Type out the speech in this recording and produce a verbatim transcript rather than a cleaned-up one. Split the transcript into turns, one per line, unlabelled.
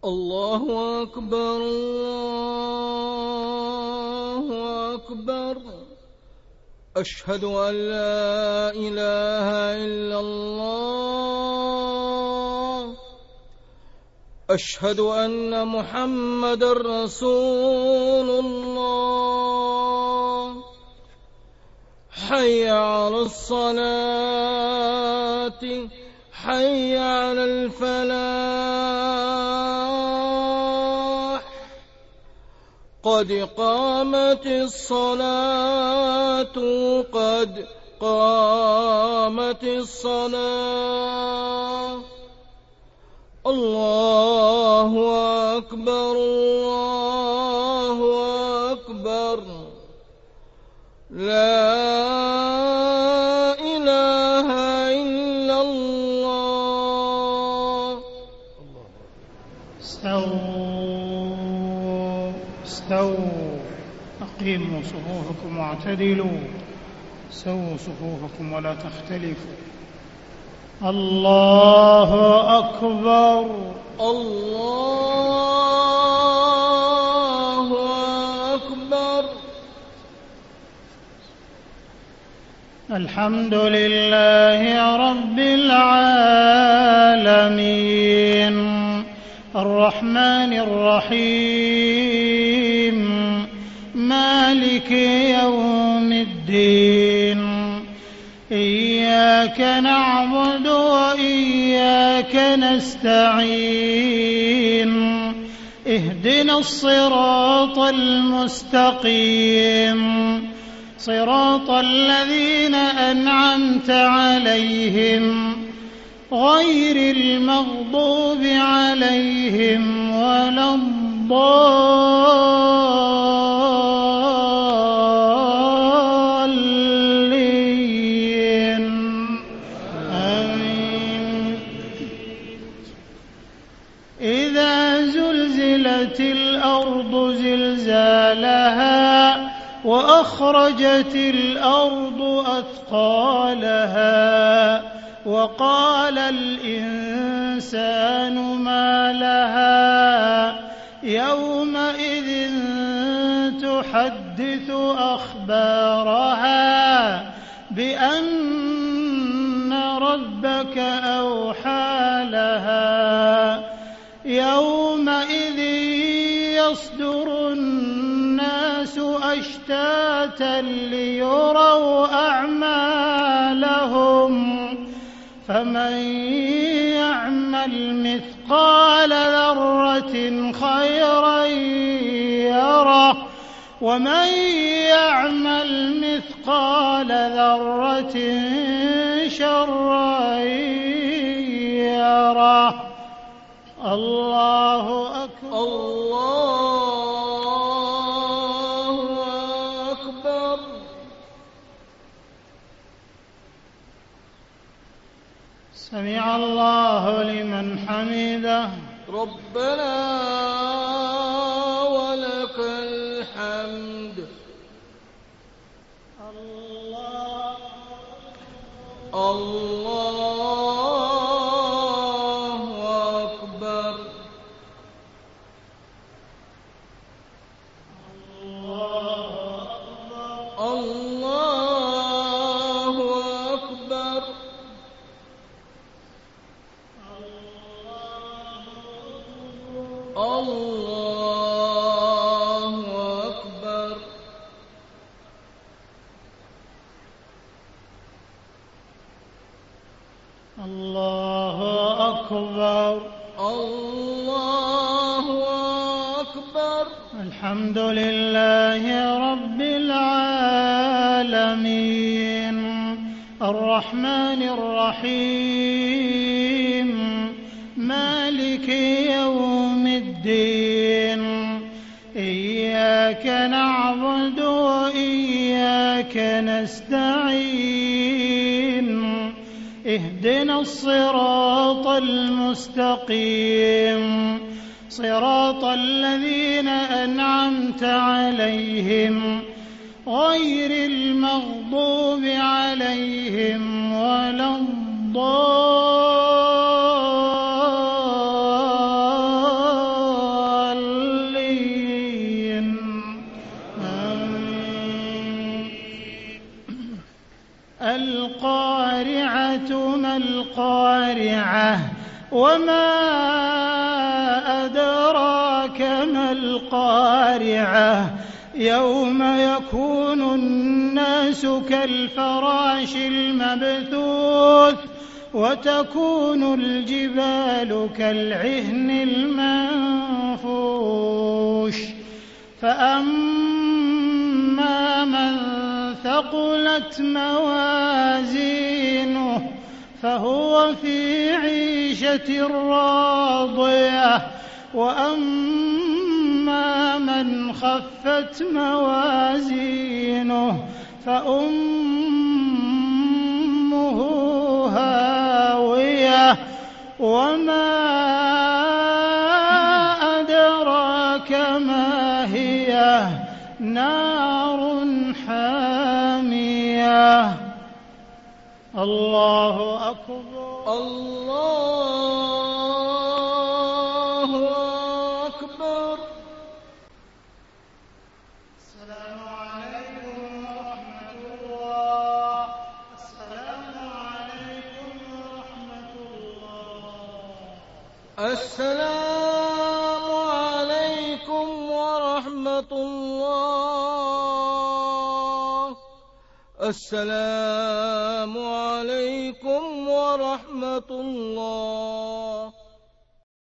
الله أكبر الله أكبر. أشهد أن لا إله إلا الله. أشهد أن محمد رسول الله. حي على الصلاة حي على الفلاح. قد قامت الصلاة قد قامت الصلاة. الله أكبر الله أكبر. لا إله إلا الله.
استووا استووا أقيموا صفوفكم واعتدلوا. سووا صفوفكم ولا تختلفوا. الله أكبر
الله أكبر.
الحمد لله رب العالمين الرحمن الرحيم مالك يوم الدين. إياك نعبد وإياك نستعين. اهدنا الصراط المستقيم صراط الذين أنعمت عليهم غير المغضوب عليهم ولا الضالين. آمين. إذا زلزلت الأرض زلزالها وأخرجت الأرض أثقالها وقال الإنسان ما لها يومئذ تحدث أخبارها بأن ربك أوحى لها. يومئذ يصدر الناس أشتاتا ليروا أعمالهم. فمن يعمل مثقال ذرة خيرا يره ومن يعمل مثقال ذرة شرا يره. الله أكبر
الله أكبر.
سمع الله لمن حمده.
ربنا ولك الحمد.
الله
الله أكبر. الله أكبر. الله أكبر.
الله أكبر.
الله أكبر.
الحمد لله رب العالمين الرحمن الرحيم مالك يوم الدين. إياك نعبد وإياك نستعين. اهدنا الصراط المستقيم صراط الذين أنعمت عليهم غير المغضوب عليهم ولا الضالين. القارعة وما أدراك ما القارعة يوم يكون الناس كالفراش المبثوث وتكون الجبال كالعهن المنفوش فأما من ثقلت موازينه فهو في عيشة راضية وأما من خفت موازينه فأمه هاوية وما أدراك ما هي نار حامية. الله أكبر.
الله أكبر.
السلام عليكم ورحمة الله. السلام عليكم ورحمة الله.
السلام عليكم ورحمة الله. السلام عليكم ورحمة الله.